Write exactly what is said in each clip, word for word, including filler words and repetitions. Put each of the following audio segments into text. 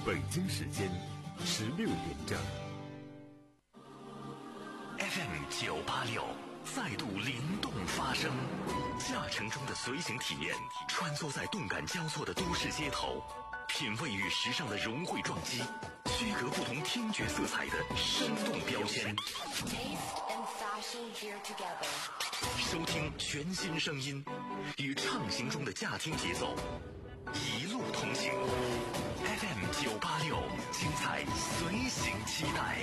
北京时间十六点整。 F M 九八六再度灵动发声，驾乘中的随行体验，穿梭在动感交错的都市街头，品味与时尚的融汇撞击，区隔不同听觉色彩的生动标签。收听全新声音，与畅行中的驾听节奏，一路同行。F M 九八六，精彩随行期待。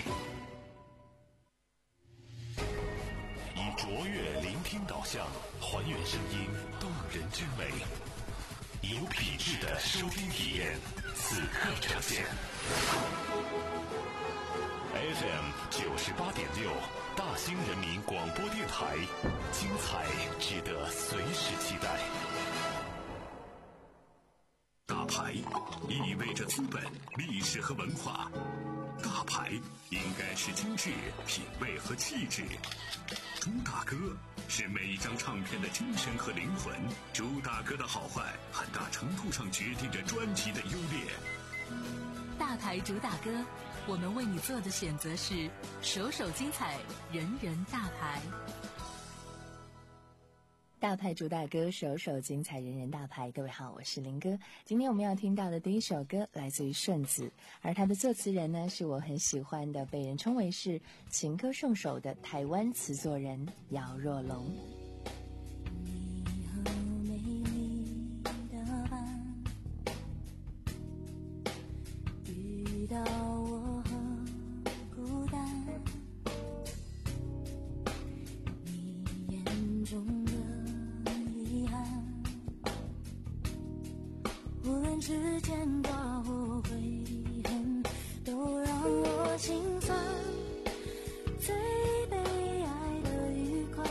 以卓越聆听导向，还原声音动人之美，有品质的收听体验，此刻呈现。F M 九十八点六，大兴人民广播电台，精彩值得随时期待。大牌意味着资本、历史和文化，大牌应该是精致、品味和气质。朱大哥是每一张唱片的精神和灵魂，朱大哥的好坏很大程度上决定着专辑的优劣。 大牌主打歌，我们为你做的选择是首首精彩，人人大牌。 大牌主打歌，首首精彩，人人大牌。各位好，我是林哥。今天我们要听到的第一首歌来自于顺子，而他的作词人呢，是我很喜欢的，被人称为是情歌圣手的台湾词作人姚若龙。 你和美丽的伴，遇到我和孤单，你眼中无论之间挂或悔恨，都让我心酸。最悲哀的愉快，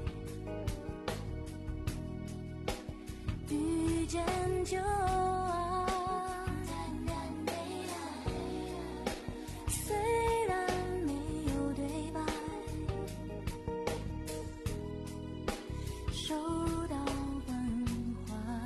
遇见就爱。虽然没有对白，收到关怀。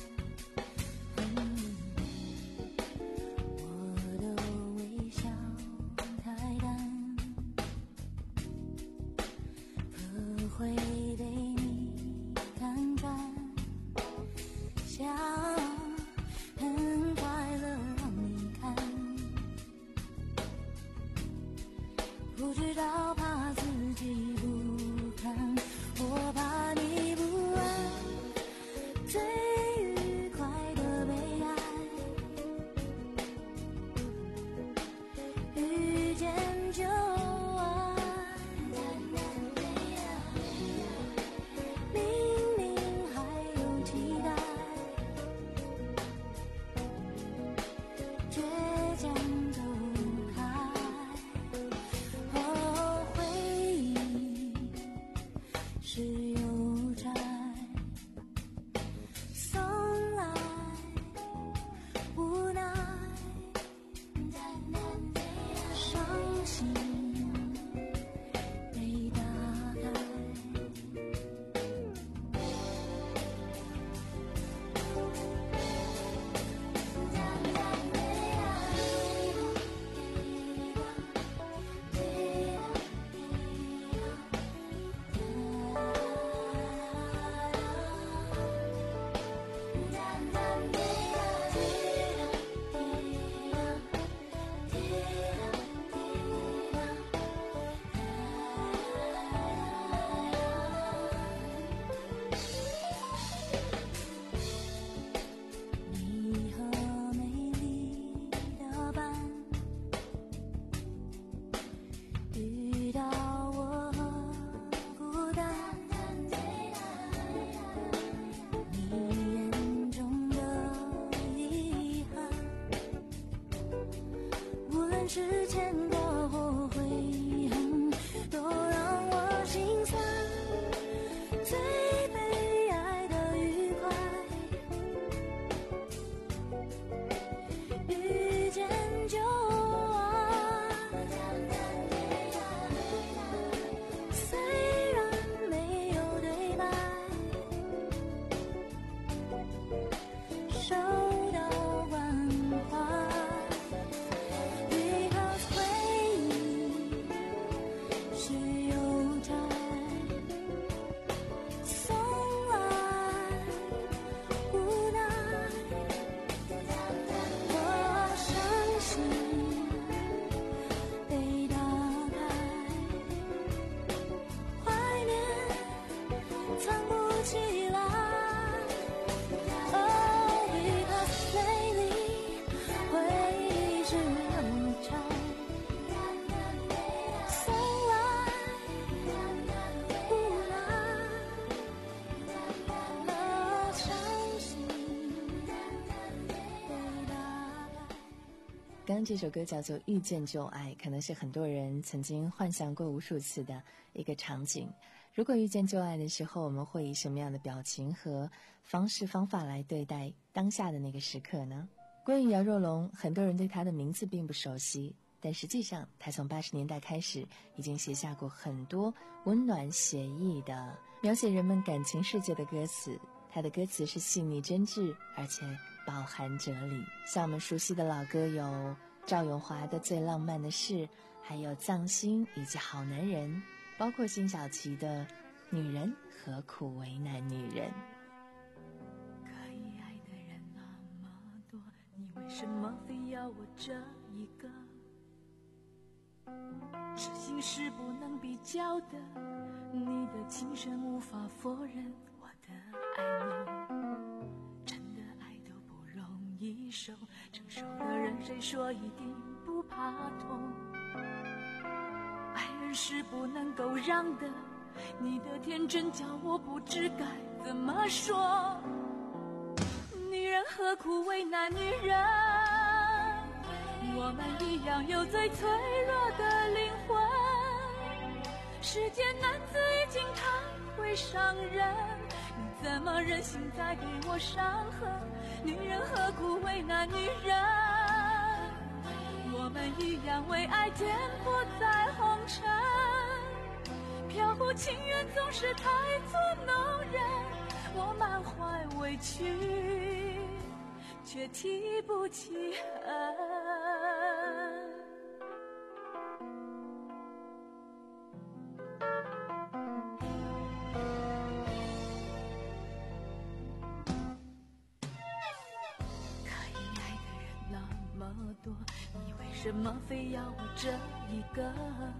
会被你看穿，想很快乐让你看，不知道怕自己不堪，我怕你不安。最愉快的悲哀，遇见就收到关怀。 刚刚这首歌叫做《遇见就爱》，可能是很多人曾经幻想过无数次的一个场景。如果遇见就爱的时候，我们会以什么样的表情和方式方法来对待当下的那个时刻呢？关于姚若龙，很多人对他的名字并不熟悉，但实际上他从八十年代开始已经写下过很多温暖写意的描写人们感情世界的歌词。他的歌词是细腻真挚，而且饱含哲理。像我们熟悉的老歌有赵咏华的《最浪漫的事》，还有藏心以及好男人，包括辛晓琪的《女人何苦为难女人》。 可以爱的人那么多，你为什么非要我这一个？痴心是不能比较的，你的情深无法否认我的爱你。真的爱都不容易受，成熟的人谁说一定不怕痛？爱人是不能够让的，你的天真叫我不知该怎么说。女人何苦为难女人？我们一样有最脆弱的灵魂。世间男子已经太会伤人，你怎么忍心再给我伤痕？女人何苦为难女人？我们一样为爱颠簸在红尘。飘忽情缘总是太作弄人，我满怀委屈却提不起恨。可以爱的人那么多，你为什么非要我这一个？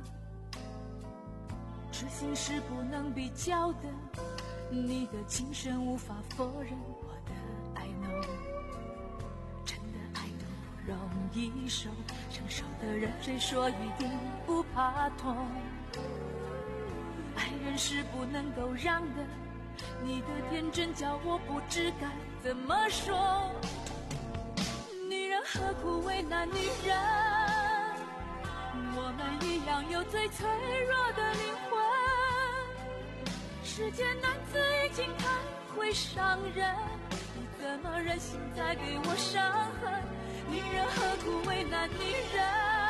痴心是不能比较的，你的情深无法否认我的爱浓。真的爱都不容易受，成熟的人谁说一定不怕痛？爱人是不能够让的，你的天真叫我不知该怎么说。女人何苦为难女人？我们一样有最脆弱的灵魂。世间男子已经太会伤人，你怎么忍心再给我伤痕？女人何苦为难女人？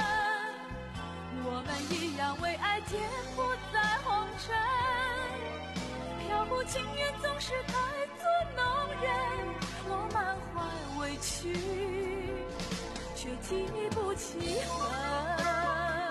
我们一样为爱颠簸在红尘。飘忽情缘总是太作弄人，我满怀委屈却提不起恨。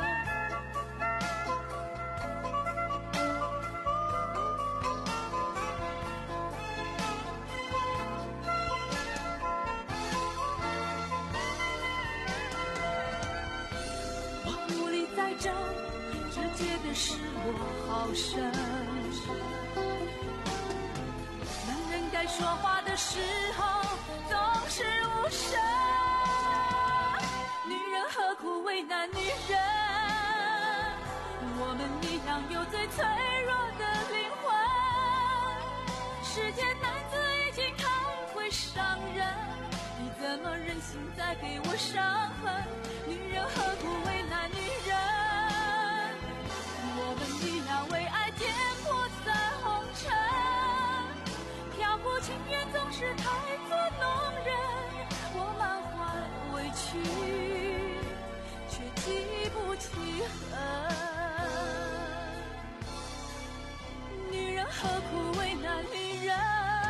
直接的失落好深，男人该说话的时候总是无声。女人何苦为难女人？我们一样有最脆弱的灵魂。世间男子已经太会伤人，你怎么忍心再给我伤痕？女人何苦为难女人？我们一样为爱颠簸在红尘。飘忽情缘总是太作弄人，我满怀委屈却提不起恨。女人何苦为难女人？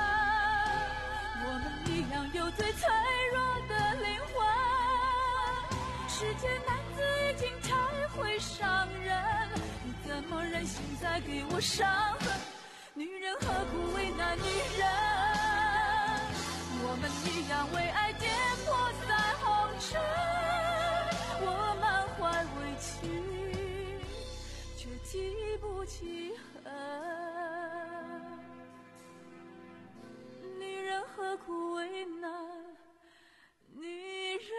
我们一样有最脆弱的灵魂。世间男子已经太会伤人，你怎么忍心再给我伤痕？女人何苦为难女人？我们一样为爱颠簸在红尘。我满怀委屈却提不起恨。女人何苦为难女人？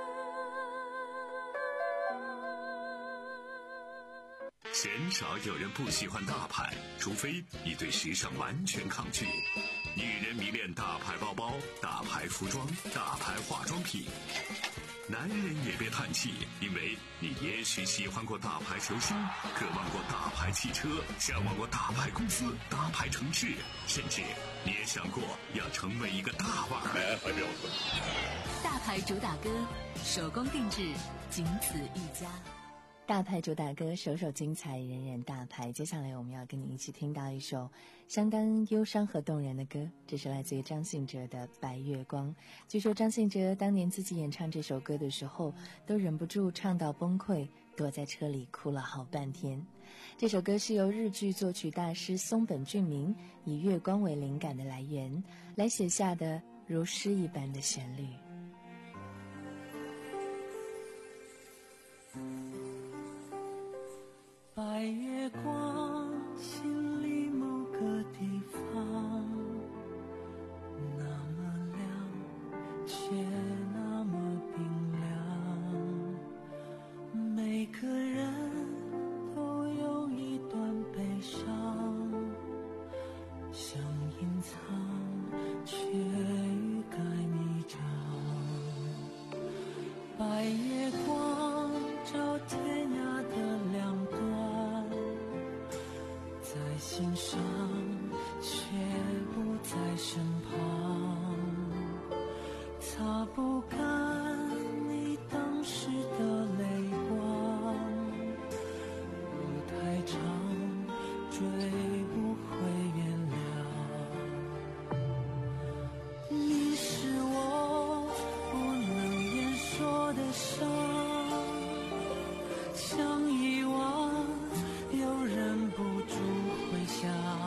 鲜少有人不喜欢大牌，除非你对时尚完全抗拒。女人迷恋大牌包包、大牌服装、大牌化妆品。 男人也别叹气，因为你也许喜欢过大牌球星，渴望过大牌汽车，向往过大牌公司、大牌城市，甚至你也想过要成为一个大腕儿。 大牌主打歌，手工定制，仅此一家。 大牌主打歌，首首精彩，人人大牌。接下来我们要跟你一起听到一首相当忧伤和动人的歌，这是来自于张信哲的《白月光》。据说张信哲当年自己演唱这首歌的时候，都忍不住唱到崩溃，躲在车里哭了好半天。这首歌是由日剧作曲大师松本俊明以月光为灵感的来源，来写下的如诗一般的旋律。 白月光，心里某个地方，那么亮，却那么冰凉。每个人都有一段悲伤，想隐藏，却欲盖弥彰。白月光照天涯的两端，在心上却不在身旁，擦不干你当时的泪光，路太长追不回原谅。你是我不能言说的伤，想遗忘又忍不住回想，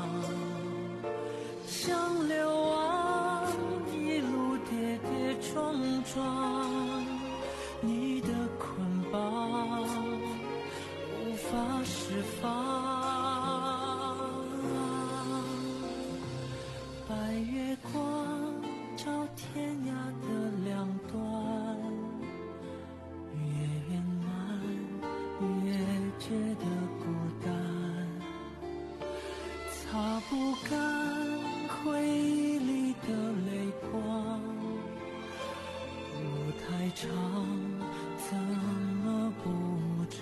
想流亡一路跌跌撞撞，你的捆绑无法释放。白月光照天涯的两端，越圆满越觉得孤单，擦不干回忆里的泪光，路太长怎么不长。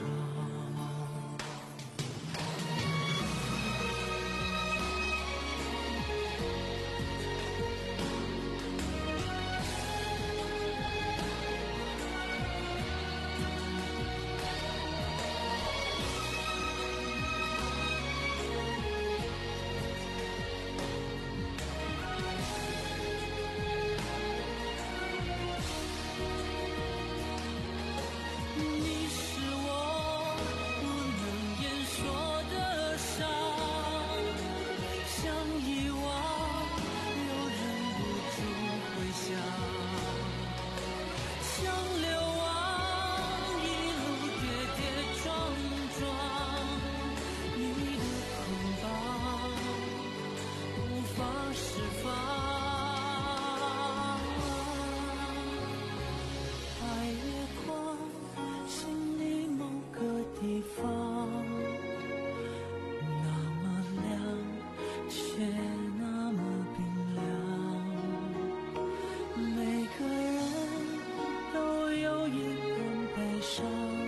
你是我不能言说的伤，想遗忘又忍不住回想，想流亡一路跌跌撞撞，你的捆绑无法释放。白月光，心里某个地方，那么亮，却那么冰凉。每个人都有一份悲伤，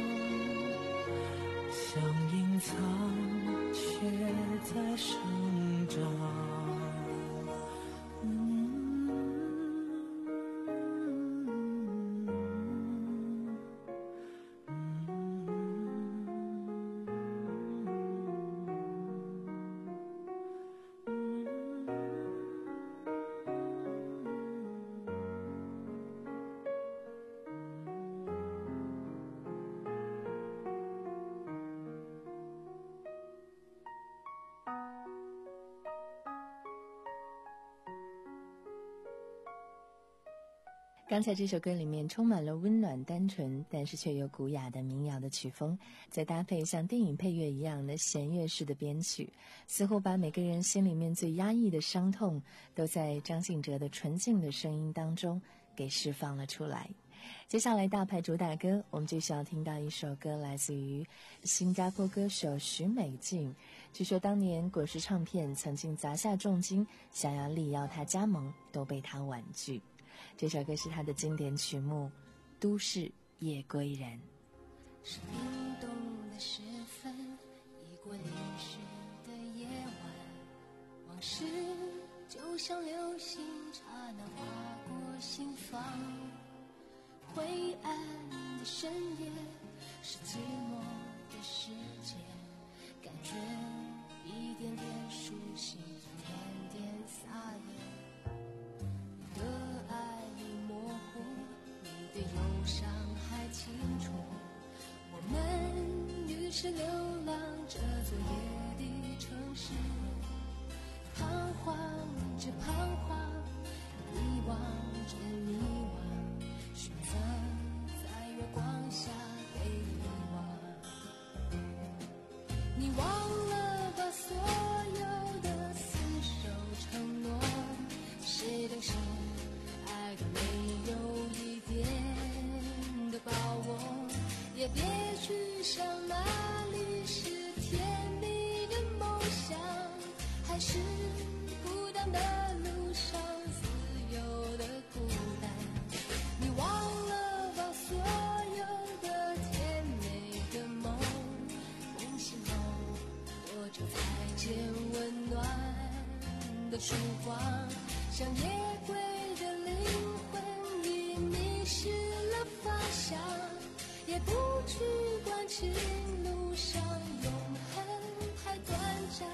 想隐藏，却在生长。 刚才这首歌里面充满了温暖单纯，但是却又古雅的民谣的曲风，再搭配像电影配乐一样的弦乐式的编曲，似乎把每个人心里面最压抑的伤痛都在张信哲的纯净的声音当中给释放了出来。接下来大牌主打歌，我们就需要听到一首歌，来自于新加坡歌手许美静。据说当年滚石唱片曾经砸下重金想要力邀她加盟，都被她婉拒。这首歌是她的经典曲目《 都市夜归人。 是冰冻的时分，已过零时的夜晚，往事就像流星刹那划过心房。灰暗的深夜是寂寞的世界，感觉一点点熟悉，点点撒野。你的爱已模糊，你的忧伤还清楚。我们于是流浪这座夜的城市，彷徨着彷徨，遗忘着迷惘，选择在月光下被遗忘。你忘了把所有的厮守承诺，谁都是爱的没有一点的把握，也别去想哪里是甜蜜的梦想，还是孤单的路上自由的孤单。你忘了把所有的甜美的梦，梦醒后多久才见温暖的曙光，像夜归的灵魂已迷失了方向，也不去管情路上永恒太短暂。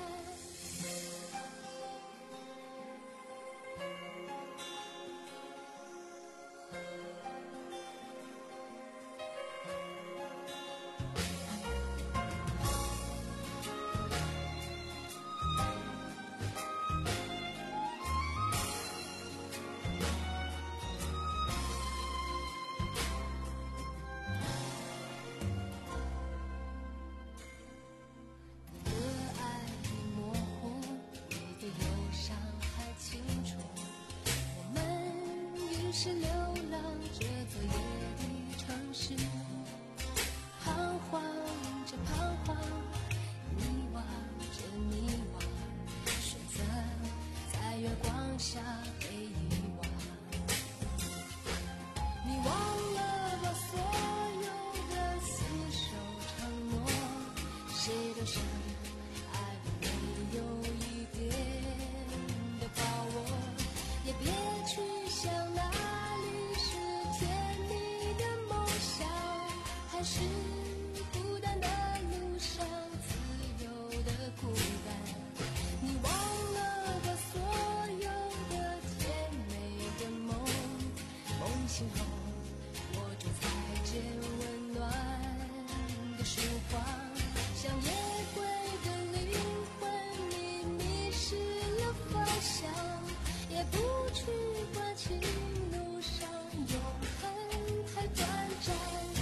是流浪这座夜的城市，彷徨着彷徨，迷惘着迷惘，选择在月光下被遗忘。你忘了把所有的厮守承诺，谁都是爱的没有一点的把握，也别去想那是孤单的路上自由的孤单。你忘了把所有的甜美的梦，梦醒后握住才见温暖的曙光，像夜归的灵魂你迷失了方向，也不去管情路上永恒太短暂。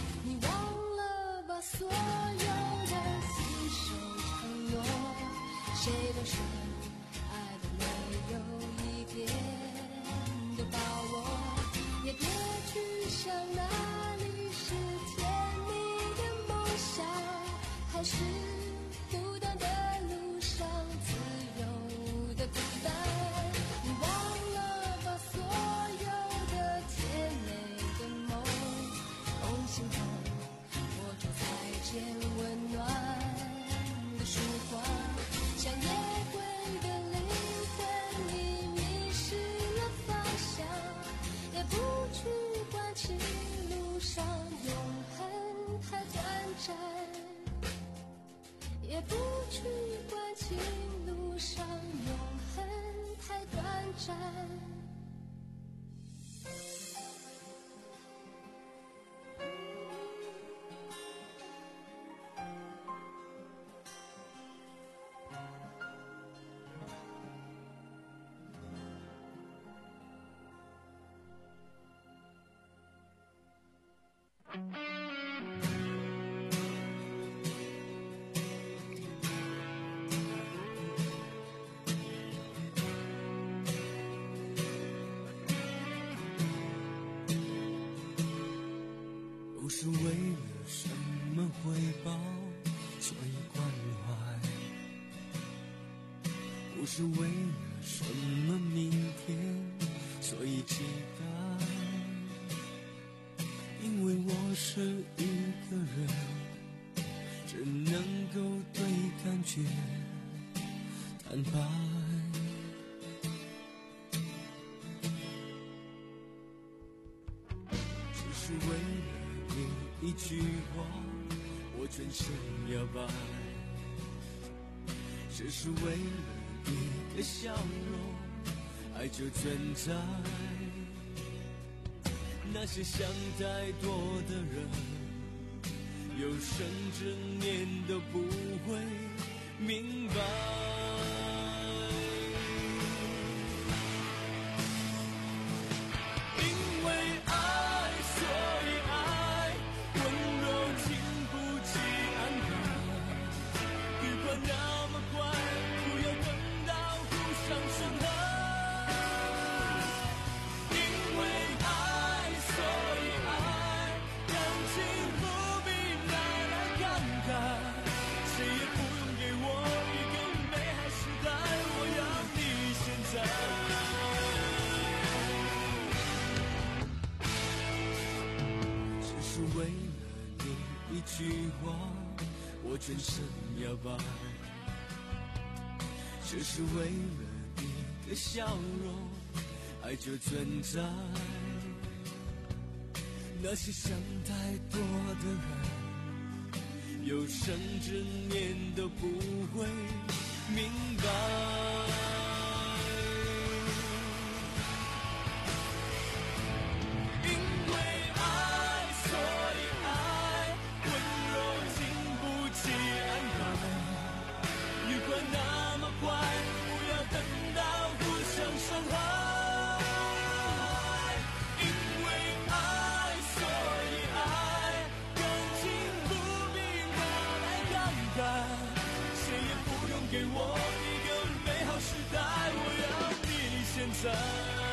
所有的厮守承诺，谁都是爱的没有一点的把握，也别去想哪里是甜蜜的梦想，还是孤单的路上自由的孤单。你忘了把所有的甜美的梦，梦醒后见温暖的曙光，像夜归的灵魂你迷失了方向，也不去管情路上永恒太短暂，也不去管情路上永恒太短暂。 不是为了什么回报，所以关怀；不是为了什么明天，所以期待。因为是一个人，只能够对感觉坦白。只是为了你一句话，我全身摇摆。只是为了你的笑容，爱就存在。那些想太多的人，有生之年都不会明白。因为爱，所以爱，温柔经不起安排。愉快那么快，不要等到互相伤害。为了你一句话，我全身摇摆。只是为了你的笑容，爱就存在。那些想太多的人，有生之年都不会明白。给我一个美好时代，我要你现在。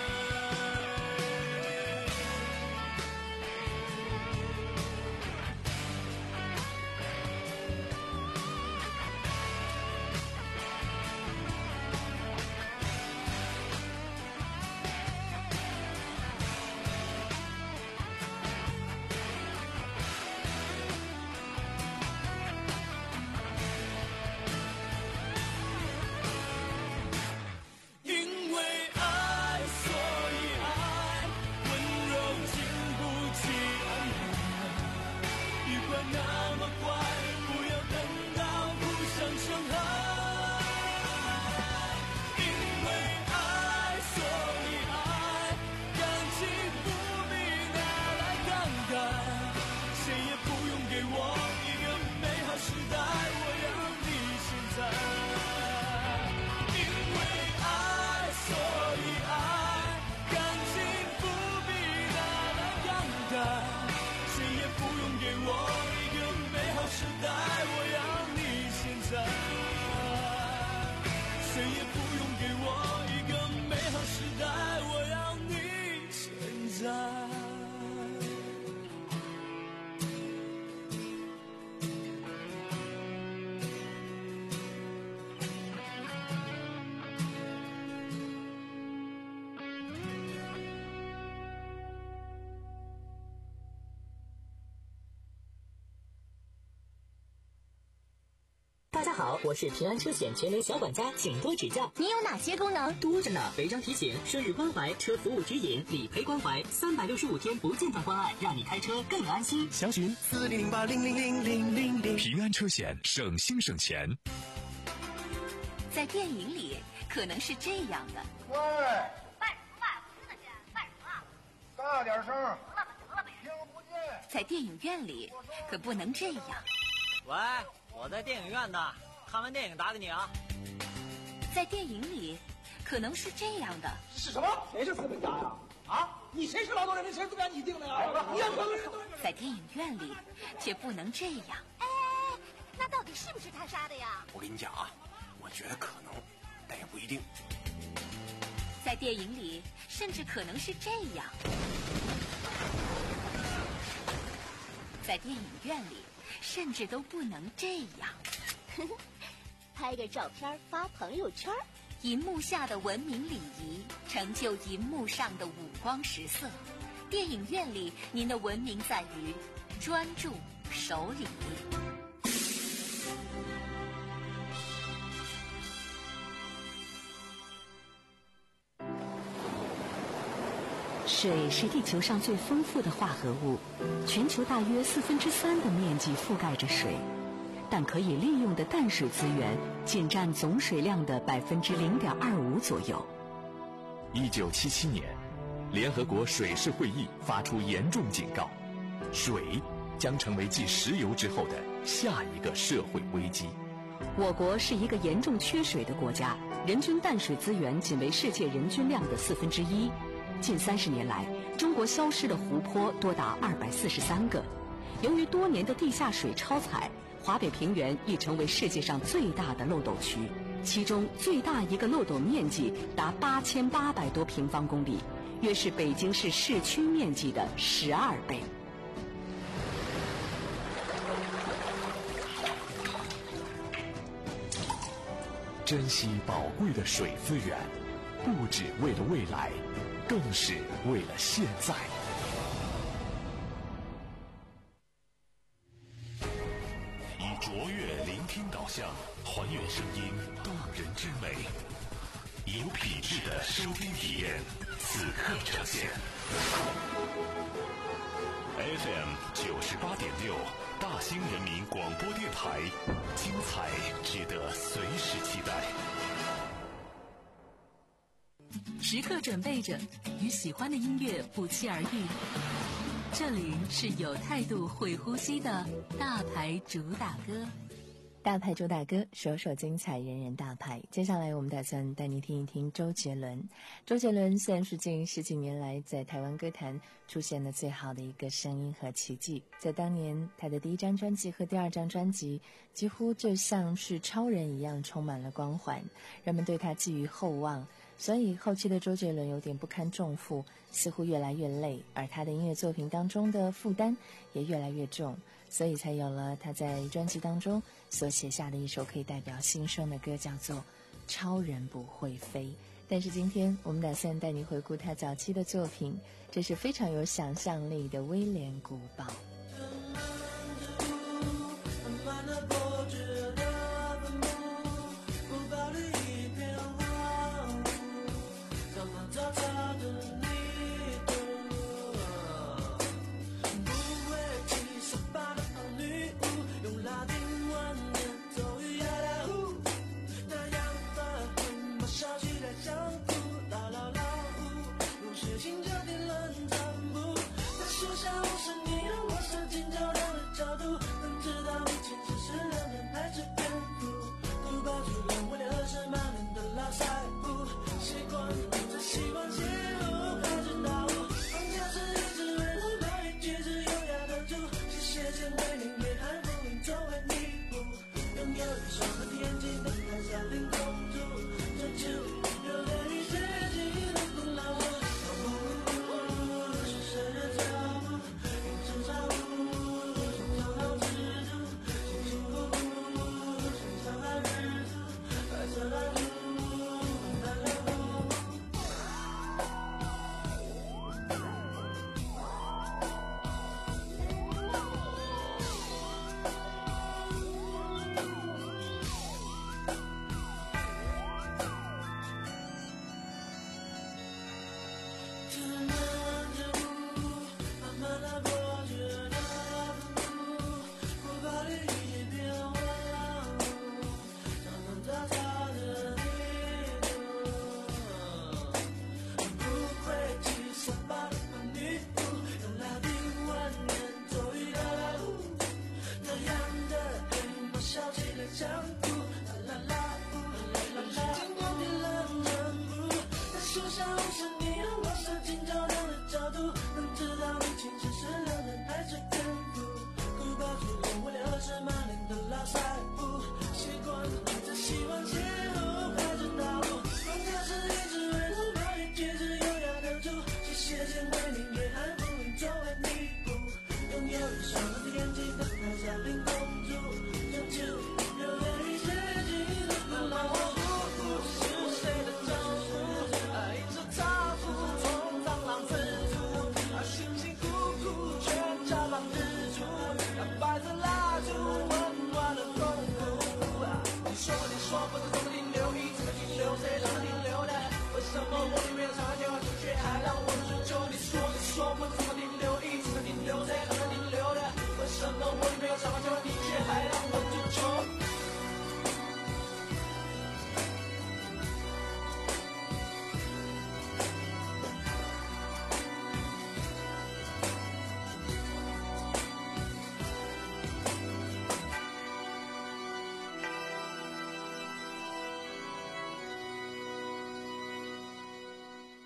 大家好，我是平安车险全能小管家，请多指教。 你有哪些功能？ 多着呢，违章提醒、生日关怀、车服务指引、理赔关怀，三百六十五天不间断关爱，让你开车更安心。 详询四零零八零零零零零零。平安车险，省心省钱。 在电影里，可能是这样的。 喂，卖什么卖？我听得见，卖什么？大点声。得了吧，得了呗，听不见。 在电影院里，可不能这样。 喂。我在电影院的，看完电影打给你啊。 在电影里，可能是这样的。 是什么？谁是资本家呀？啊，你谁是劳动人民？谁资本家？你定的呀？你要人都。 在电影院里，却不能这样。 哎，那到底是不是他杀的呀？ 我跟你讲啊，我觉得可能，但也不一定。 在电影里，甚至可能是这样。在电影院里。甚至都不能这样， 拍个照片发朋友圈。 银幕下的文明礼仪，成就银幕上的五光十色。电影院里，您的文明在于专注、守礼。 水是地球上最丰富的化合物，全球大约四分之三的面积覆盖着水，但可以利用的淡水资源仅占总水量的百分之零点二五左右。 一九七七年，联合国水事会议发出严重警告，水将成为继石油之后的下一个社会危机。 我国是一个严重缺水的国家，人均淡水资源仅为世界人均量的四分之一。近三十年来，中国消失的湖泊多达二百四十三个。由于多年的地下水超采，华北平原已成为世界上最大的漏斗区，其中最大一个漏斗面积达八千八百多平方公里，约是北京市市区面积的十二倍。 珍惜宝贵的水资源，不只为了未来，更是为了现在。 以卓越聆听导向，还原声音动人之美，有品质的收听体验，此刻呈现。F M 九十八点六，大兴人民广播电台，精彩值得随时期待。 时刻准备着，与喜欢的音乐不期而遇。这里是有态度、会呼吸的大牌主打歌。 大牌主打歌，首首精彩，人人大牌。接下来我们打算带你听一听周杰伦。周杰伦虽然是近十几年来在台湾歌坛出现的最好的一个声音和奇迹，在当年他的第一张专辑和第二张专辑几乎就像是超人一样充满了光环，人们对他寄予厚望，所以后期的周杰伦有点不堪重负，似乎越来越累，而他的音乐作品当中的负担也越来越重，所以才有了他在专辑当中所写下的一首可以代表新生的歌，叫做《超人不会飞》。但是今天我们打算带你回顾他早期的作品，这是非常有想象力的威廉古堡。 是你让我想尽漂亮的角度，能知道你其实是人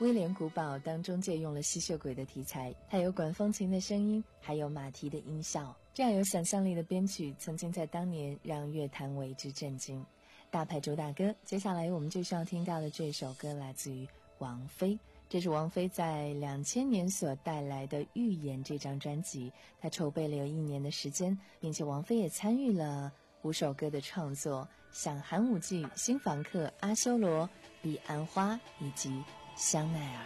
威廉古堡当中借用了吸血鬼的题材，还有管风琴的声音，还有马蹄的音效，这样有想象力的编曲曾经在当年让乐坛为之震惊。大牌主打歌，接下来我们就是要听到的这首歌来自于王菲，这是王菲在两千年所带来的《预言》这张专辑，她筹备了有一年的时间，并且王菲也参与了五首歌的创作，像寒武纪、新房客、阿修罗、彼岸花以及香奈儿。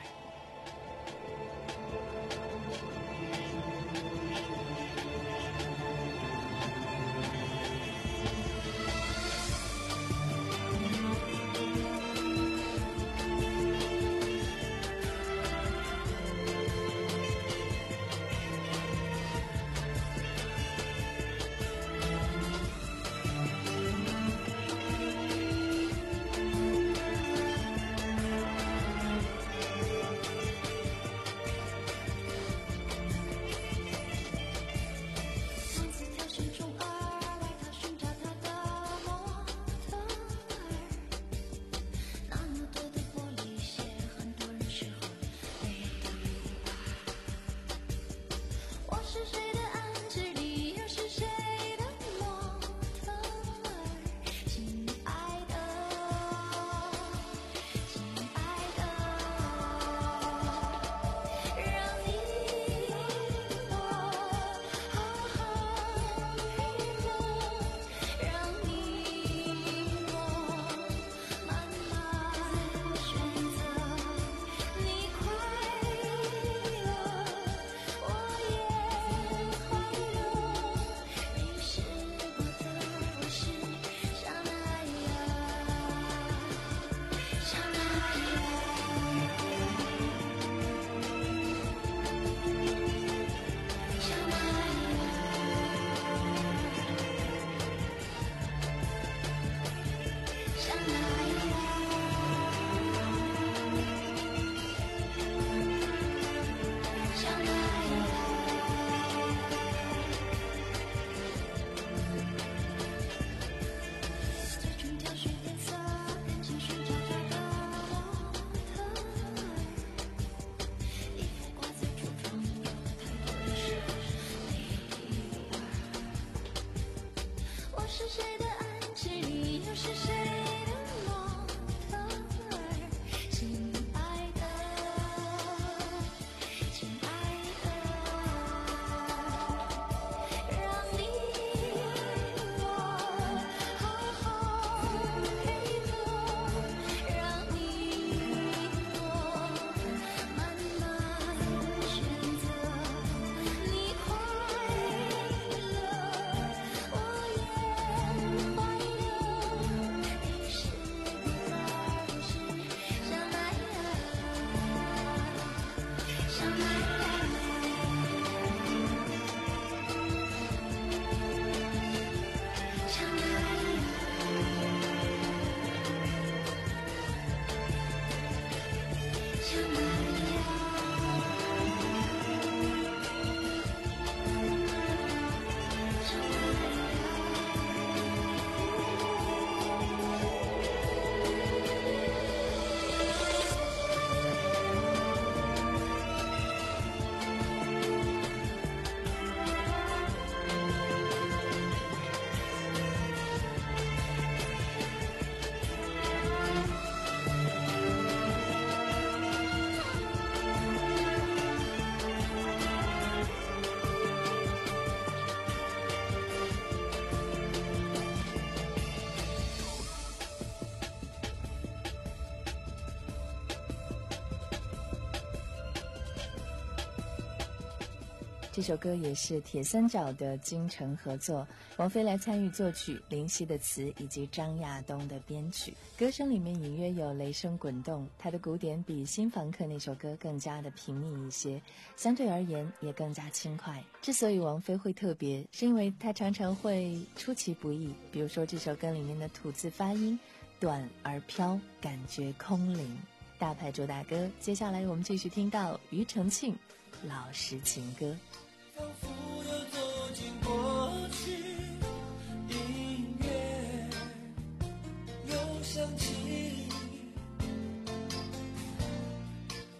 这首歌也是铁三角的京城合作，王菲来参与作曲，林夕的词以及张亚东的编曲。歌声里面隐约有雷声滚动，它的鼓点比新房客那首歌更加的平密一些，相对而言也更加轻快。之所以王菲会特别，是因为她常常会出其不意，比如说这首歌里面的吐字发音短而飘，感觉空灵。大牌主打歌，接下来我们继续听到庾澄庆《老实情歌》。 仿佛又走进过去，音乐又响起，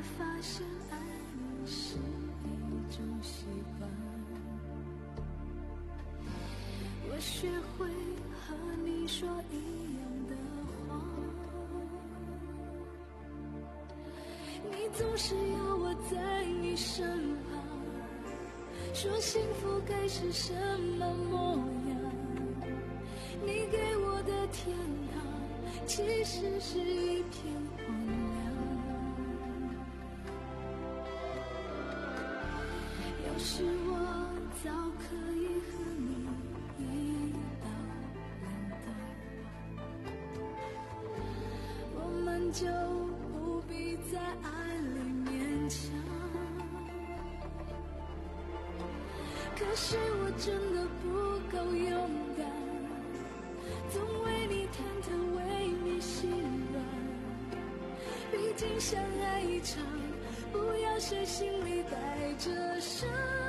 发现爱你是一种习惯。我学会和你说一样的话，你总是要我在你身旁，说幸福该是什么模样。你给我的天堂其实是一片荒凉。要是我早可以和你一刀两断，我们就不必在爱里勉强。可是我真的不够勇敢，总为你忐忑，为你心软。毕竟相爱一场，不要谁心里带着伤。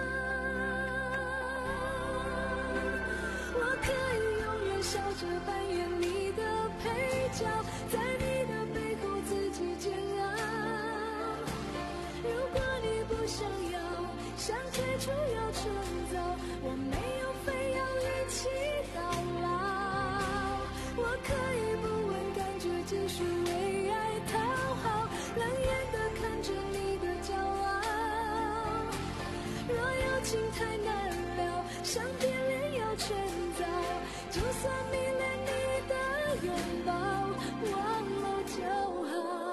我可以永远笑着扮演你的配角，在你的背后自己煎熬。如果你不想要，想退出要趁早，我没有非要一起到老。我可以不问感觉，继续为爱讨好，冷眼地看着你的骄傲。若有情太难了，想变脸要趁早，就算迷恋你的拥抱，忘了就好。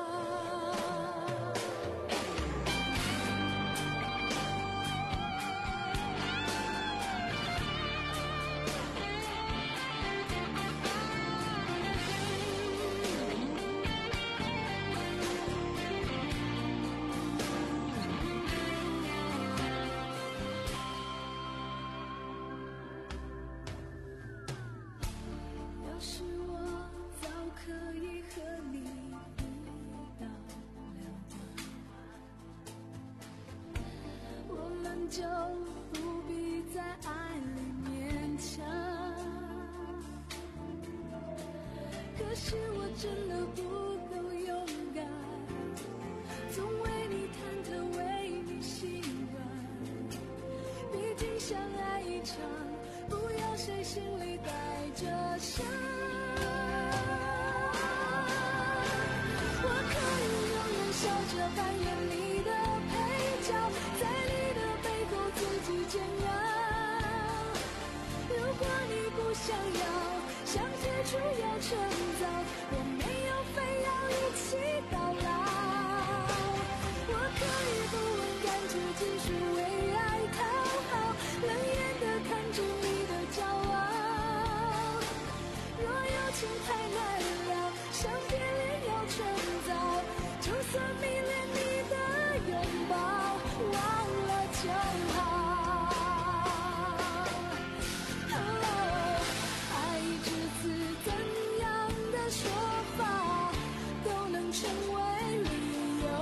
要是我早可以和你一刀两断，我们就不必在爱里勉强。可是我真的不够勇敢，总为你忐忑，为你心软。毕竟相爱一场，不要谁心里带着伤。我可以永远笑着扮演你的配角，在你的背后自己煎熬。如果你不想要，想退出要趁早，我没有非要一起到老。我可以不问感觉，继续为爱讨好，冷眼地看着你的骄傲。若有情太难了，想变脸要趁早，就算迷恋你的拥抱，忘了就好。哦，爱一只字怎样的说法都能成为理由。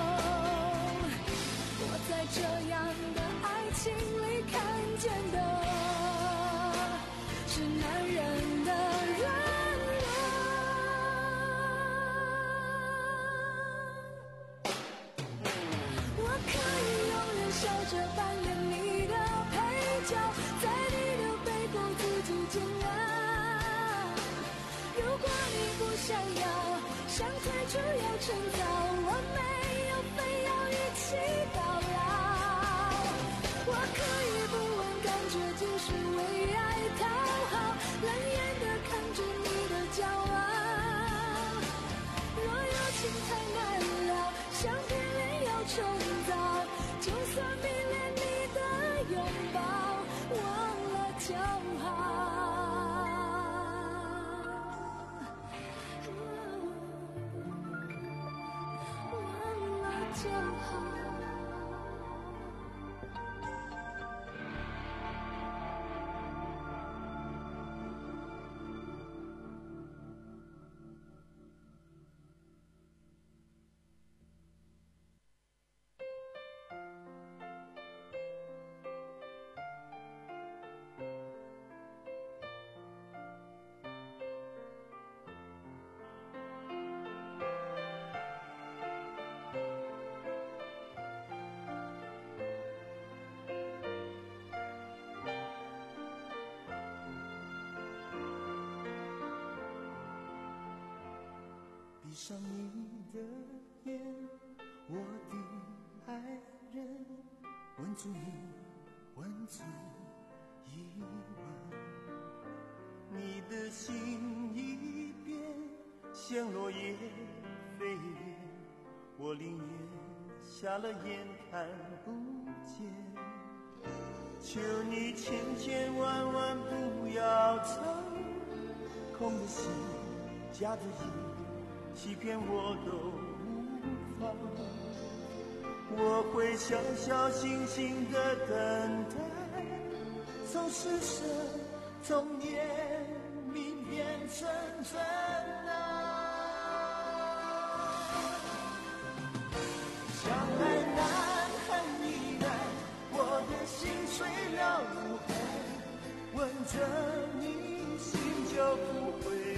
我在这样的爱情里看见的是男人的软弱。我可以永远笑着扮演你的配角，在你的背后自己煎熬。如果你不想要，想退出要趁早，我没有非要一起到老。我可以不问感觉，继续为爱讨好，冷眼地看着你的骄傲。若有情太难了，想变脸要趁早，就算迷恋你的拥抱，忘了就好。忘了就好。 上你的眼，我的爱人，吻住你，吻住一吻，你的心一变，像落叶飞远，我宁愿瞎了眼看不见，求你千千万万不要走，空的心假的意，欺骗我都无妨，我会小小心心的等待，从施舍从怜悯变成真爱，相爱难恨亦难，我的心碎了无痕，吻着你心就不会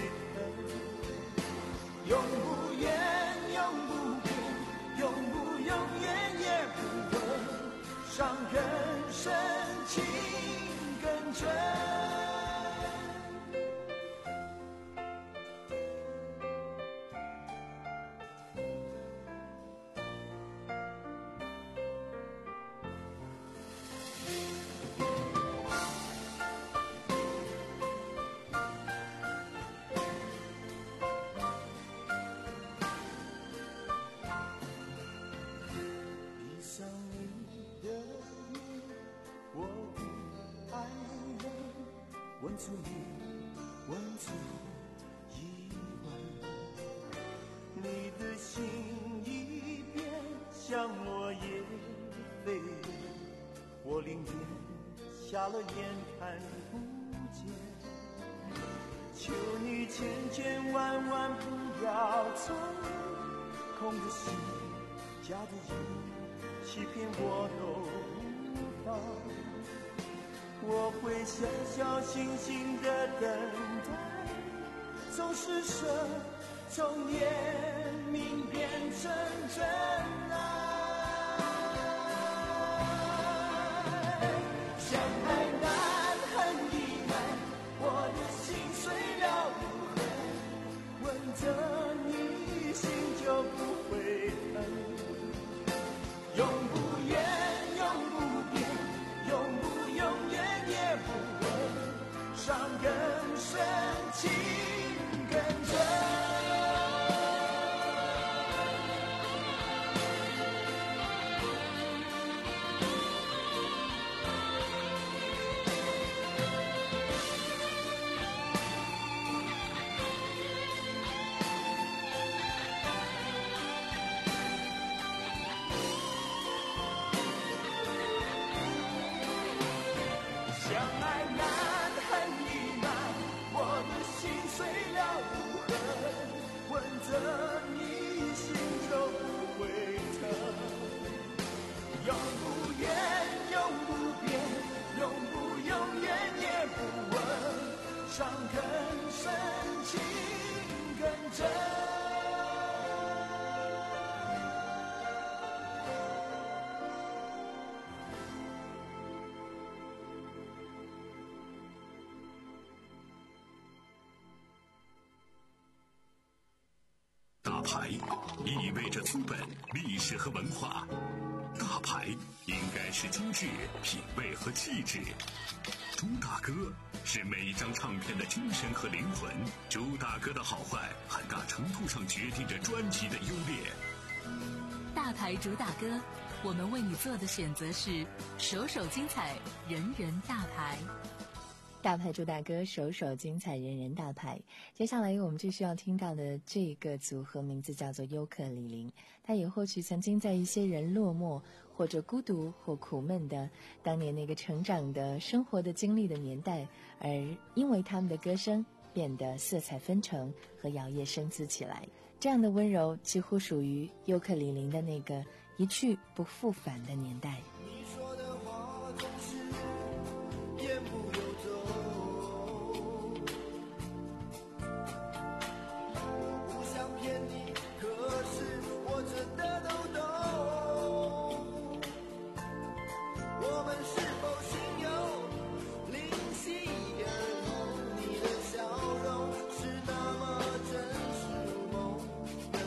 疼，永不言永不变，永不永远也不问，伤更深情更真。吻住你，吻住一吻，你的心一变，像落叶飞远，我宁愿瞎了眼看不见，求你千千万万不要走，空的心假的意，欺骗我都无妨，我会小小心心的等待，从施舍从怜悯变成真爱，相爱难恨亦难，我的心碎了无痕，吻着你心就不会疼，永不言永不变，永不永远也不问，伤更深情更真。相爱难恨亦难，我的心碎了无痕，吻着你心就不会疼，永不言永不变，永不永远也不问，伤更深情更真。 大牌意味着资本、历史和文化，大牌应该是精致、品味和气质。朱大哥是每一张唱片的精神和灵魂，朱大哥的好坏很大程度上决定着专辑的优劣。 大牌主打歌，我们为你做的选择是首首精彩，人人大牌。 大牌主打歌，首首精彩，人人大牌。接下来我们继续要听到的这个组合名字叫做优客李林，他也或许曾经在一些人落寞或者孤独或苦闷的当年那个成长的生活的经历的年代，而因为他们的歌声变得色彩纷呈和摇曳生姿起来。这样的温柔几乎属于优客李林的那个一去不复返的年代。 你说的话总是言不由衷，我不想骗你，可是我真的都懂，我们是否心有灵犀一点通，你的笑容是那么真实如梦，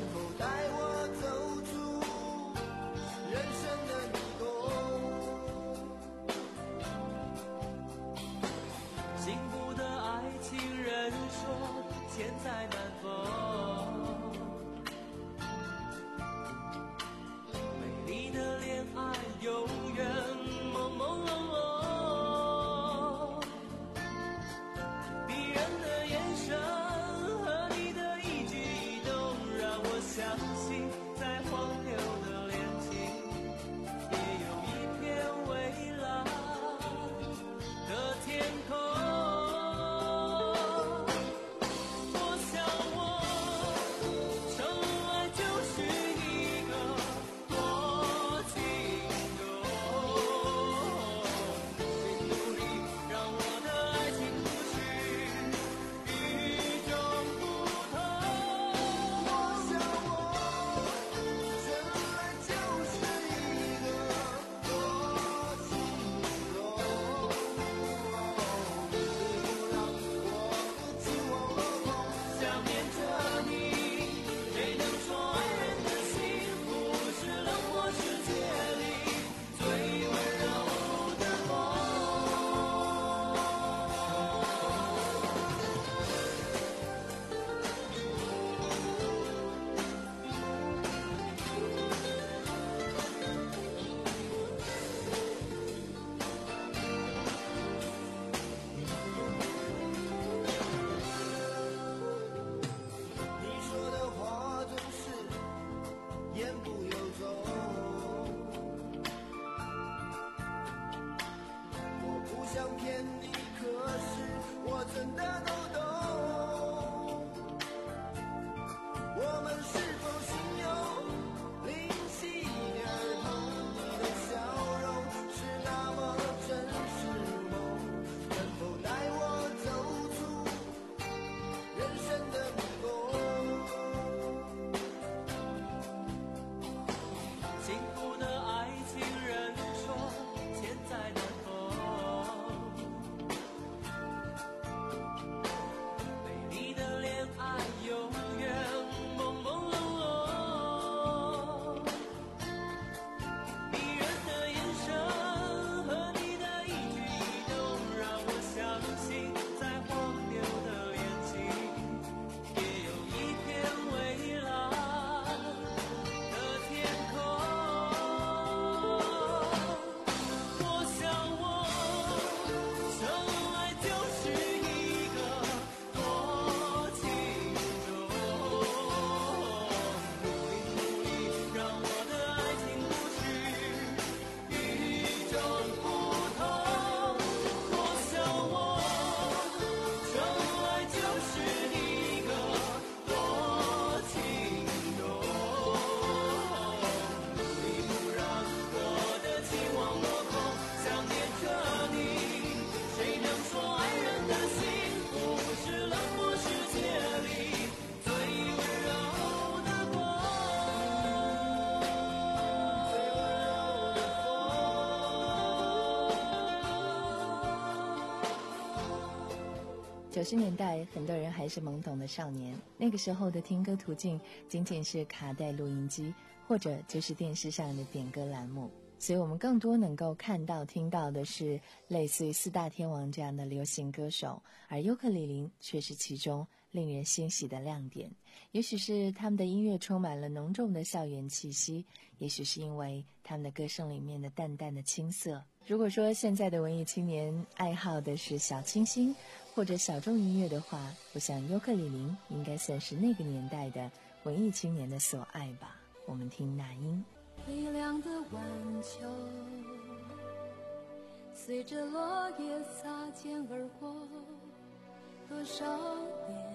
九十年代，很多人还是懵懂的少年，那个时候的听歌途径仅仅是卡带录音机，或者就是电视上的点歌栏目，所以我们更多能够看到听到的是类似于四大天王这样的流行歌手，而尤克里里却是其中令人欣喜的亮点。也许是他们的音乐充满了浓重的校园气息，也许是因为他们的歌声里面的淡淡的青涩。如果说现在的文艺青年爱好的是小清新或者小众音乐的话，我想尤克里里应该算是那个年代的文艺青年的所爱吧。我们听那英。 微凉的晚秋，随着落叶擦肩而过，多少年，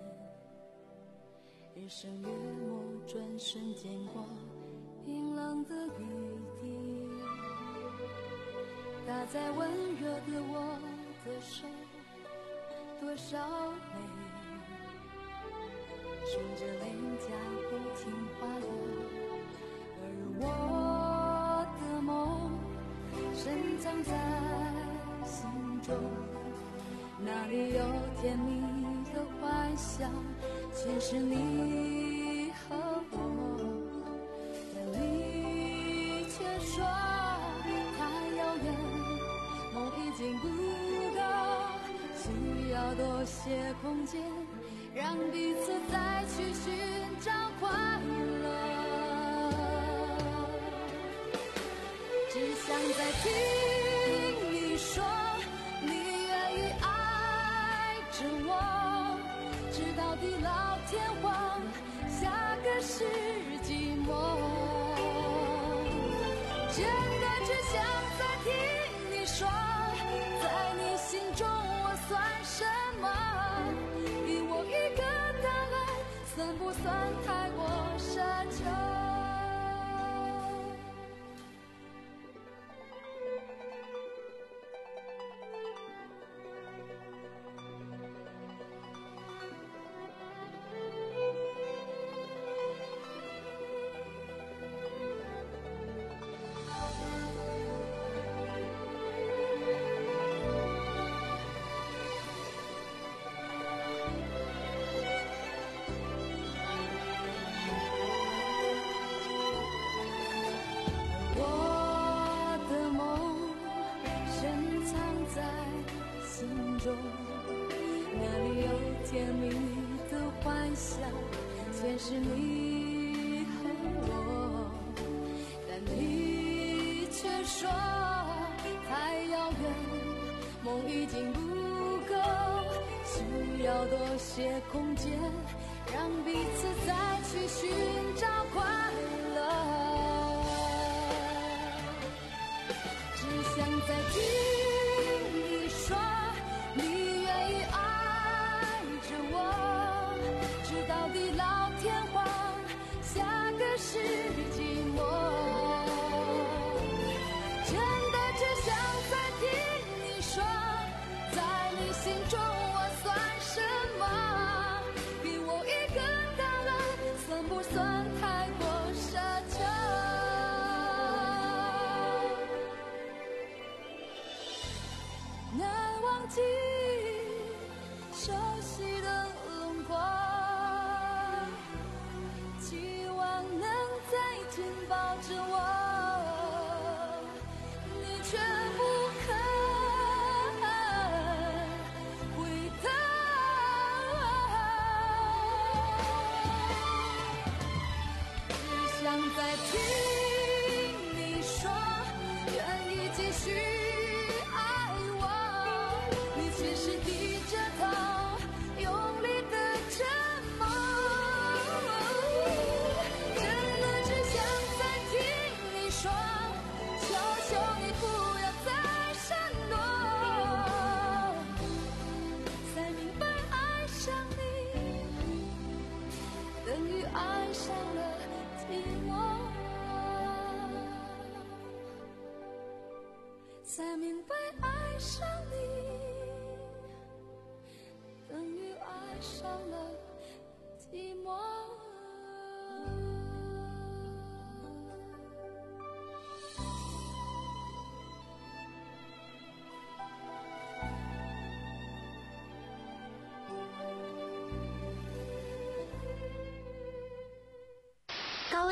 日升月没，转瞬间过，冰冷的雨滴打在温热的我的手，多少泪顺着脸颊不停滑落，而我的梦深藏在心中，那里有甜蜜的幻想，全是你和我，但你却说太遥远，梦已经不够，需要多些空间，让彼此再去寻找快乐。只想再听你说，你愿意爱着我，直到地老天荒，下个世纪末。真的只想再听你说，在你心中我算什么？给我一个答案，算不算太过奢求？那里有甜蜜的幻想，全是你和我，但你却说太遥远，梦已经不够，需要多些空间，让彼此再去寻找快乐。只想再听你说，你愿意爱着我，直到地老天荒，下个世纪末。真的只想再听你说，在你心中我算什么？给我一个答案，算不算太过奢求？难忘记熟悉的轮廓，期望能再紧抱着我，你却不肯回头。只想再听你说，愿意继续爱我，你却是低着头用力的沉默。真的只想再听你说，求求你不要再闪躲，才明白爱上你等于爱上了寂寞，才明白爱上你等于爱上了寂寞。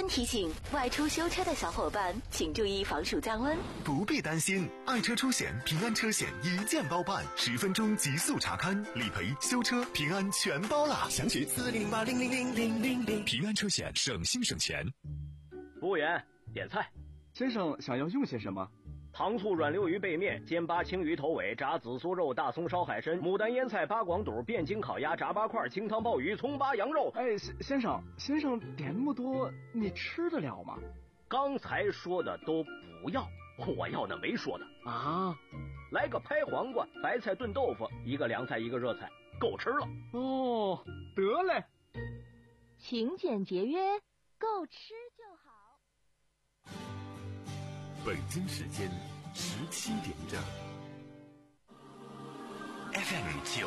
温提醒：外出修车的小伙伴请注意防暑降温。 不必担心，爱车出险平安车险一键包办，十分钟极速查勘、理赔、修车、平安全包啦！详询四零零八零零零零零零。平安车险，省心省钱。 服务员，点菜。 先生想要用些什么？ 糖醋软溜鱼背面、煎巴青鱼头尾、炸紫苏肉、大葱烧海参、牡丹腌菜、八广肚、汴京烤鸭、炸八块、清汤鲍鱼、葱巴羊肉。 哎，先生，先生点那么多，你吃得了吗？ 刚才说的都不要，我要那没说的啊。 来个拍黄瓜、白菜炖豆腐，一个凉菜一个热菜，够吃了。 哦，得嘞。 勤俭节约，够吃就好。 北京时间十七点整。F M 九